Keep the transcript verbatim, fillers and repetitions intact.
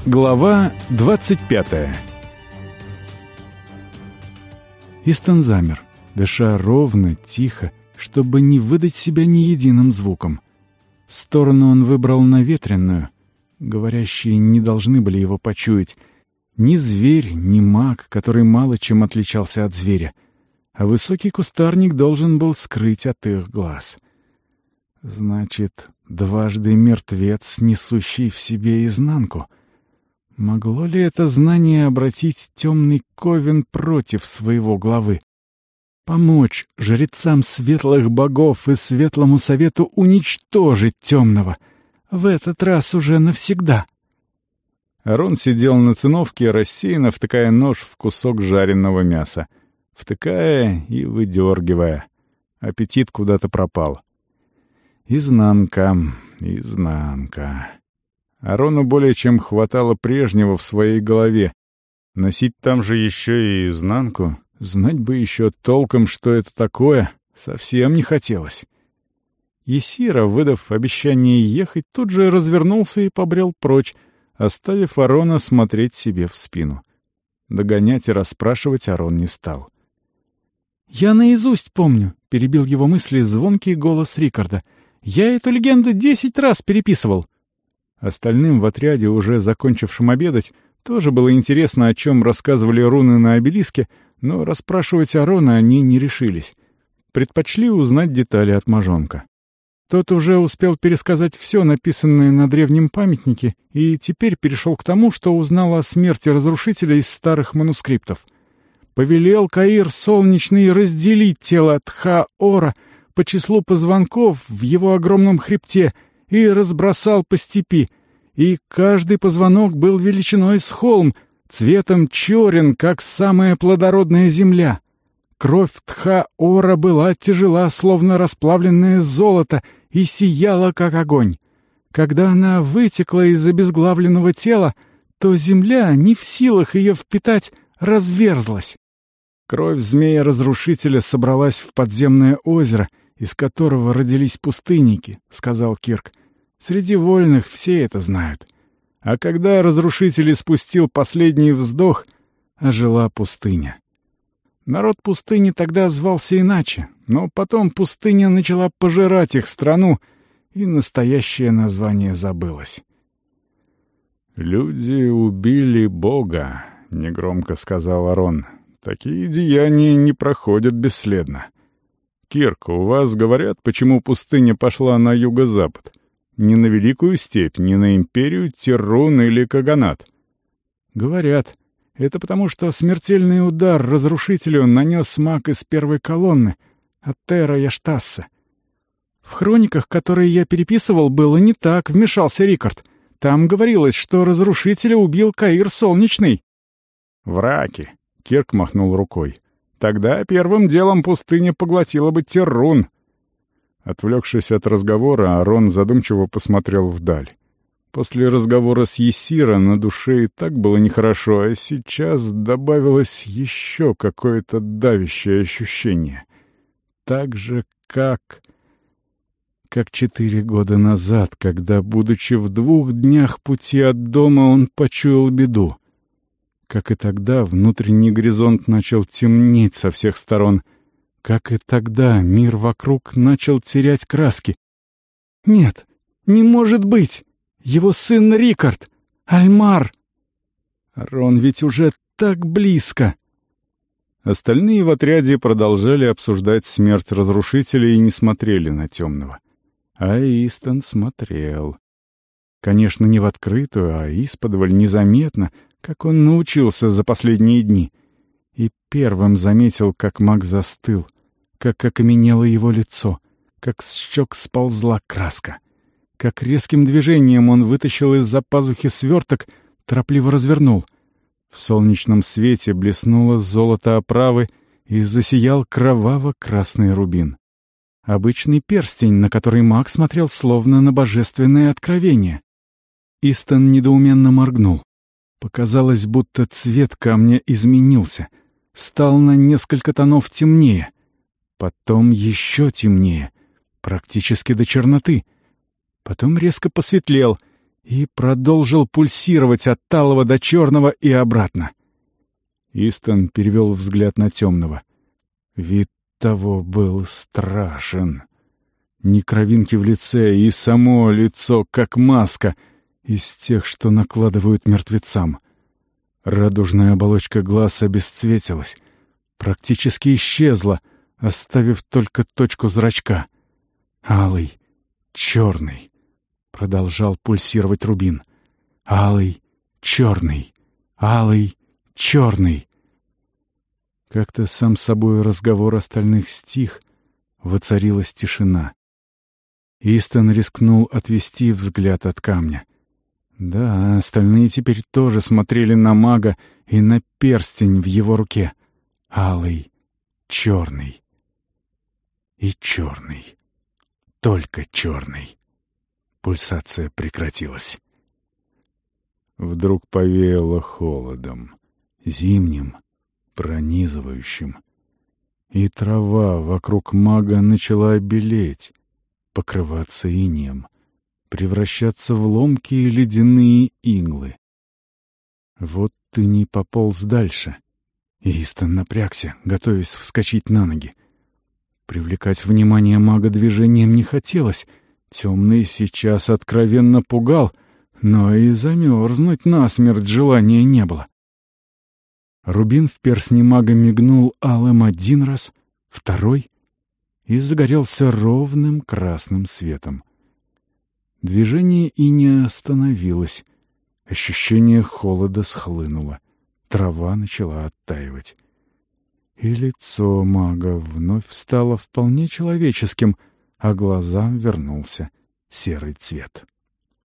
Глава двадцать пятая. Истон замер, дыша ровно, тихо, чтобы не выдать себя ни единым звуком. Сторону он выбрал наветренную. Говорящие не должны были его почуять. Ни зверь, ни маг, который мало чем отличался от зверя. А высокий кустарник должен был скрыть от их глаз. Значит, дважды мертвец, несущий в себе изнанку. Могло ли это знание обратить темный ковен против своего главы? Помочь жрецам светлых богов и светлому совету уничтожить темного? В этот раз уже навсегда. Арон сидел на циновке, рассеянно втыкая нож в кусок жареного мяса. Втыкая и выдергивая. Аппетит куда-то пропал. Изнанка, изнанка. Арону более чем хватало прежнего в своей голове. Носить там же еще и изнанку, знать бы еще толком, что это такое, совсем не хотелось. Есира, выдав обещание ехать, тут же развернулся и побрел прочь, оставив Арона смотреть себе в спину. Догонять и расспрашивать Арон не стал. «Я наизусть помню», — перебил его мысли звонкий голос Рикарда. «Я эту легенду десять раз переписывал». Остальным в отряде, уже закончившим обедать, тоже было интересно, о чем рассказывали руны на обелиске, но расспрашивать Арона они не решились. Предпочли узнать детали от Мажонка. Тот уже успел пересказать все написанное на древнем памятнике и теперь перешел к тому, что узнал о смерти разрушителя из старых манускриптов. Повелел Каир Солнечный разделить тело Тха-Ора по числу позвонков в его огромном хребте и разбросал по степи, и каждый позвонок был величиной с холм, цветом черен, как самая плодородная земля. Кровь Тха-Ора была тяжела, словно расплавленное золото, и сияла, как огонь. Когда она вытекла из обезглавленного тела, то земля, не в силах ее впитать, разверзлась. Кровь змея-разрушителя собралась в подземное озеро, из которого родились пустынники, — сказал Кирк. Среди вольных все это знают. А когда разрушитель испустил последний вздох, ожила пустыня. Народ пустыни тогда звался иначе, но потом пустыня начала пожирать их страну, и настоящее название забылось. «Люди убили Бога», — негромко сказал Арон. «Такие деяния не проходят бесследно. Кирк, у вас говорят, почему пустыня пошла на юго-запад? Не на Великую Степь, не на империю Тирун или Каганат?» «Говорят. Это потому, что смертельный удар разрушителю нанес маг из первой колонны, от Тера Яштасса. В хрониках, которые я переписывал, было не так, вмешался Рикард. Там говорилось, что разрушителя убил Каир Солнечный». «Враки», — Кирк махнул рукой. «Тогда первым делом пустыня поглотила бы Тирун». Отвлекшись от разговора, Арон задумчиво посмотрел вдаль. После разговора с Есира на душе и так было нехорошо, а сейчас добавилось еще какое-то давящее ощущение. Так же, как... как четыре года назад, когда, будучи в двух днях пути от дома, он почуял беду. Как и тогда, внутренний горизонт начал темнеть со всех сторон. Как и тогда, мир вокруг начал терять краски. «Нет, не может быть! Его сын Рикард! Альмар!» Рон ведь уже так близко! Остальные в отряде продолжали обсуждать смерть разрушителя и не смотрели на темного. А Истон смотрел. Конечно, не в открытую, а исподволь незаметно, как он научился за последние дни. И первым заметил, как маг застыл, как окаменело его лицо, как с щек сползла краска, как резким движением он вытащил из-за пазухи сверток, торопливо развернул. В солнечном свете блеснуло золото оправы и засиял кроваво-красный рубин. Обычный перстень, на который маг смотрел словно на божественное откровение. Истон недоуменно моргнул. Показалось, будто цвет камня изменился, стал на несколько тонов темнее. Потом еще темнее, практически до черноты. Потом резко посветлел, и продолжил пульсировать от талого до черного и обратно. Истон перевел взгляд на темного. Вид того был страшен. Ни кровинки в лице, и само лицо, как маска, из тех, что накладывают мертвецам. Радужная оболочка глаз обесцветилась, практически исчезла, оставив только точку зрачка. Алый, черный, продолжал пульсировать рубин. Алый, черный, алый, черный. Как-то сам собой разговор остальных стих, воцарилась тишина. Истон рискнул отвести взгляд от камня. Да, остальные теперь тоже смотрели на мага и на перстень в его руке. Алый, черный и черный. Только черный. Пульсация прекратилась. Вдруг повеяло холодом, зимним, пронизывающим. И трава вокруг мага начала белеть, покрываться инеем, превращаться в ломкие ледяные иглы. Вот ты не пополз дальше. Истон напрягся, готовясь вскочить на ноги. Привлекать внимание мага движением не хотелось. Темный сейчас откровенно пугал, но и замерзнуть насмерть желания не было. Рубин в перстне мага мигнул алым один раз, второй — и загорелся ровным красным светом. Движение и не остановилось. Ощущение холода схлынуло. Трава начала оттаивать. И лицо мага вновь стало вполне человеческим, а глазам вернулся серый цвет.